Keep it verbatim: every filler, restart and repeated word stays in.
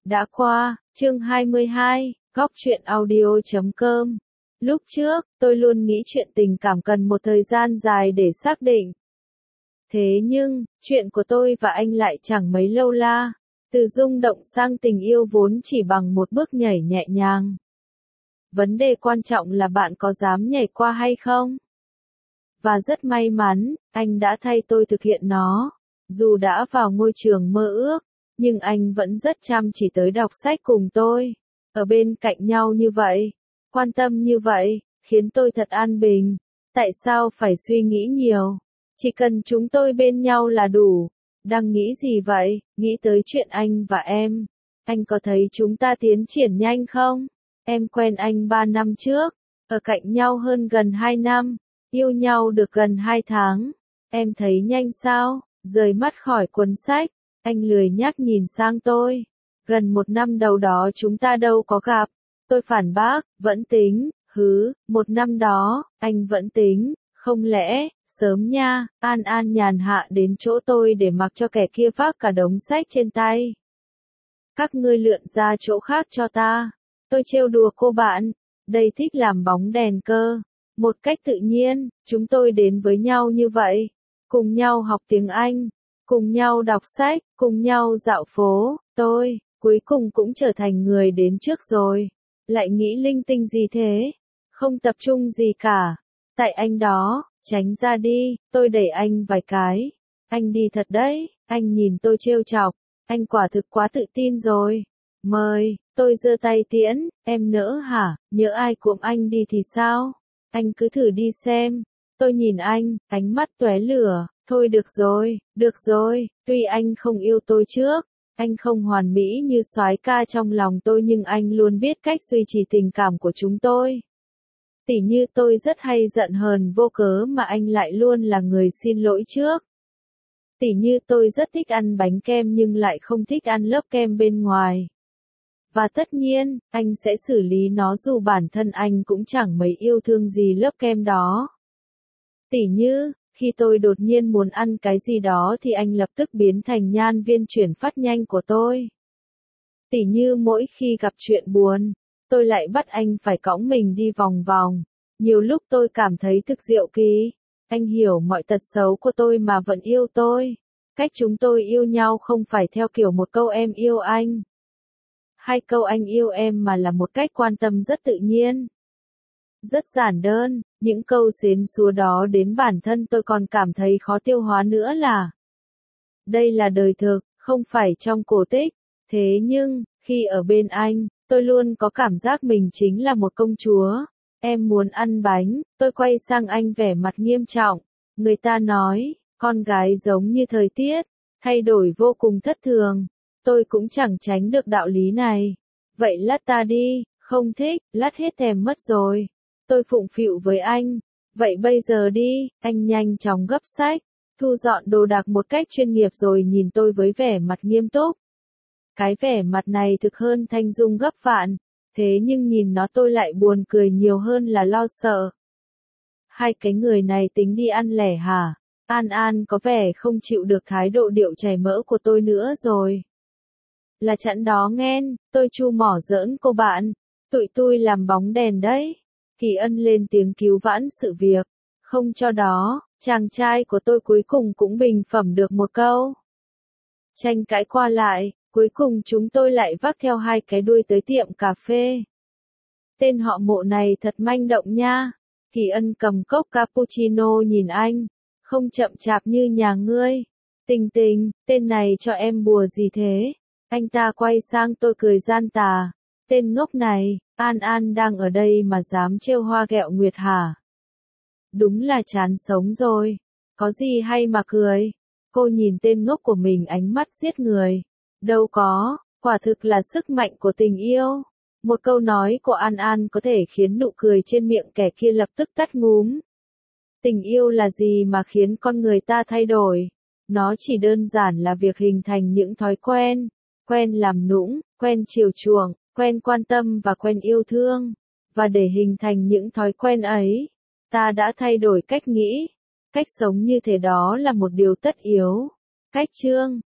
Đã qua, chương hai mươi hai, góc truyện audio chấm com. Lúc trước, tôi luôn nghĩ chuyện tình cảm cần một thời gian dài để xác định. Thế nhưng, chuyện của tôi và anh lại chẳng mấy lâu la. Từ rung động sang tình yêu vốn chỉ bằng một bước nhảy nhẹ nhàng. Vấn đề quan trọng là bạn có dám nhảy qua hay không? Và rất may mắn, anh đã thay tôi thực hiện nó. Dù đã vào ngôi trường mơ ước, nhưng anh vẫn rất chăm chỉ tới đọc sách cùng tôi. Ở bên cạnh nhau như vậy, quan tâm như vậy, khiến tôi thật an bình. Tại sao phải suy nghĩ nhiều? Chỉ cần chúng tôi bên nhau là đủ. Đang nghĩ gì vậy? Nghĩ tới chuyện anh và em. Anh có thấy chúng ta tiến triển nhanh không? Em quen anh ba năm trước, ở cạnh nhau hơn gần hai năm, yêu nhau được gần hai tháng. Em thấy nhanh sao? Rời mắt khỏi cuốn sách, anh lười nhác nhìn sang tôi. Gần một năm đầu đó chúng ta đâu có gặp. Tôi phản bác, vẫn tính, hứ, một năm đó, anh vẫn tính, không lẽ, sớm nha. An An nhàn hạ đến chỗ tôi để mặc cho kẻ kia vác cả đống sách trên tay. Các ngươi lượn ra chỗ khác cho ta. Tôi trêu đùa cô bạn, đây thích làm bóng đèn cơ. Một cách tự nhiên, chúng tôi đến với nhau như vậy. Cùng nhau học tiếng Anh, cùng nhau đọc sách, cùng nhau dạo phố. Tôi, cuối cùng cũng trở thành người đến trước rồi. Lại nghĩ linh tinh gì thế? Không tập trung gì cả. Tại anh đó, tránh ra đi, tôi đẩy anh vài cái. Anh đi thật đấy, anh nhìn tôi trêu chọc. Anh quả thực quá tự tin rồi. Mời, tôi giơ tay tiễn, em nỡ hả? Nhỡ ai cuộm anh đi thì sao? Anh cứ thử đi xem. Tôi nhìn anh, ánh mắt tóe lửa. Thôi được rồi, được rồi, tuy anh không yêu tôi trước, anh không hoàn mỹ như soái ca trong lòng tôi nhưng anh luôn biết cách duy trì tình cảm của chúng tôi. Tỉ như tôi rất hay giận hờn vô cớ mà anh lại luôn là người xin lỗi trước. Tỉ như tôi rất thích ăn bánh kem nhưng lại không thích ăn lớp kem bên ngoài. Và tất nhiên, anh sẽ xử lý nó dù bản thân anh cũng chẳng mấy yêu thương gì lớp kem đó. Tỉ như, khi tôi đột nhiên muốn ăn cái gì đó thì anh lập tức biến thành nhan viên chuyển phát nhanh của tôi. Tỉ như mỗi khi gặp chuyện buồn, tôi lại bắt anh phải cõng mình đi vòng vòng. Nhiều lúc tôi cảm thấy thực diệu kỳ. Anh hiểu mọi tật xấu của tôi mà vẫn yêu tôi. Cách chúng tôi yêu nhau không phải theo kiểu một câu em yêu anh, hai câu anh yêu em mà là một cách quan tâm rất tự nhiên. Rất giản đơn, những câu xến xúa đó đến bản thân tôi còn cảm thấy khó tiêu hóa nữa là. Đây là đời thực, không phải trong cổ tích. Thế nhưng, khi ở bên anh, tôi luôn có cảm giác mình chính là một công chúa. Em muốn ăn bánh, tôi quay sang anh vẻ mặt nghiêm trọng. Người ta nói, con gái giống như thời tiết, thay đổi vô cùng thất thường. Tôi cũng chẳng tránh được đạo lý này. Vậy lát ta đi, không thích, lát hết thèm mất rồi. Tôi phụng phịu với anh. Vậy bây giờ đi, anh nhanh chóng gấp sách, thu dọn đồ đạc một cách chuyên nghiệp rồi nhìn tôi với vẻ mặt nghiêm túc. Cái vẻ mặt này thực hơn Thanh Dung gấp vạn, thế nhưng nhìn nó tôi lại buồn cười nhiều hơn là lo sợ. Hai cái người này tính đi ăn lẻ hả? An An có vẻ không chịu được thái độ điệu chảy mỡ của tôi nữa rồi. Là chẵn đó nghen, tôi chu mỏ giỡn cô bạn. Tụi tôi làm bóng đèn đấy. Kỳ Ân lên tiếng cứu vãn sự việc. Không cho đó, chàng trai của tôi cuối cùng cũng bình phẩm được một câu. Tranh cãi qua lại, cuối cùng chúng tôi lại vác theo hai cái đuôi tới tiệm cà phê. Tên họ Mộ này thật manh động nha. Kỳ Ân cầm cốc cappuccino nhìn anh. Không chậm chạp như nhà ngươi. Tình tình, tên này cho em bùa gì thế? Anh ta quay sang tôi cười gian tà. Tên ngốc này, An An đang ở đây mà dám trêu hoa ghẹo nguyệt hả? Đúng là chán sống rồi. Có gì hay mà cười? Cô nhìn tên ngốc của mình ánh mắt giết người. Đâu có, quả thực là sức mạnh của tình yêu. Một câu nói của An An có thể khiến nụ cười trên miệng kẻ kia lập tức tắt ngúm. Tình yêu là gì mà khiến con người ta thay đổi? Nó chỉ đơn giản là việc hình thành những thói quen. Quen làm nũng, quen chiều chuộng, quen quan tâm và quen yêu thương. Và để hình thành những thói quen ấy, ta đã thay đổi cách nghĩ. Cách sống như thế đó là một điều tất yếu. Cách chương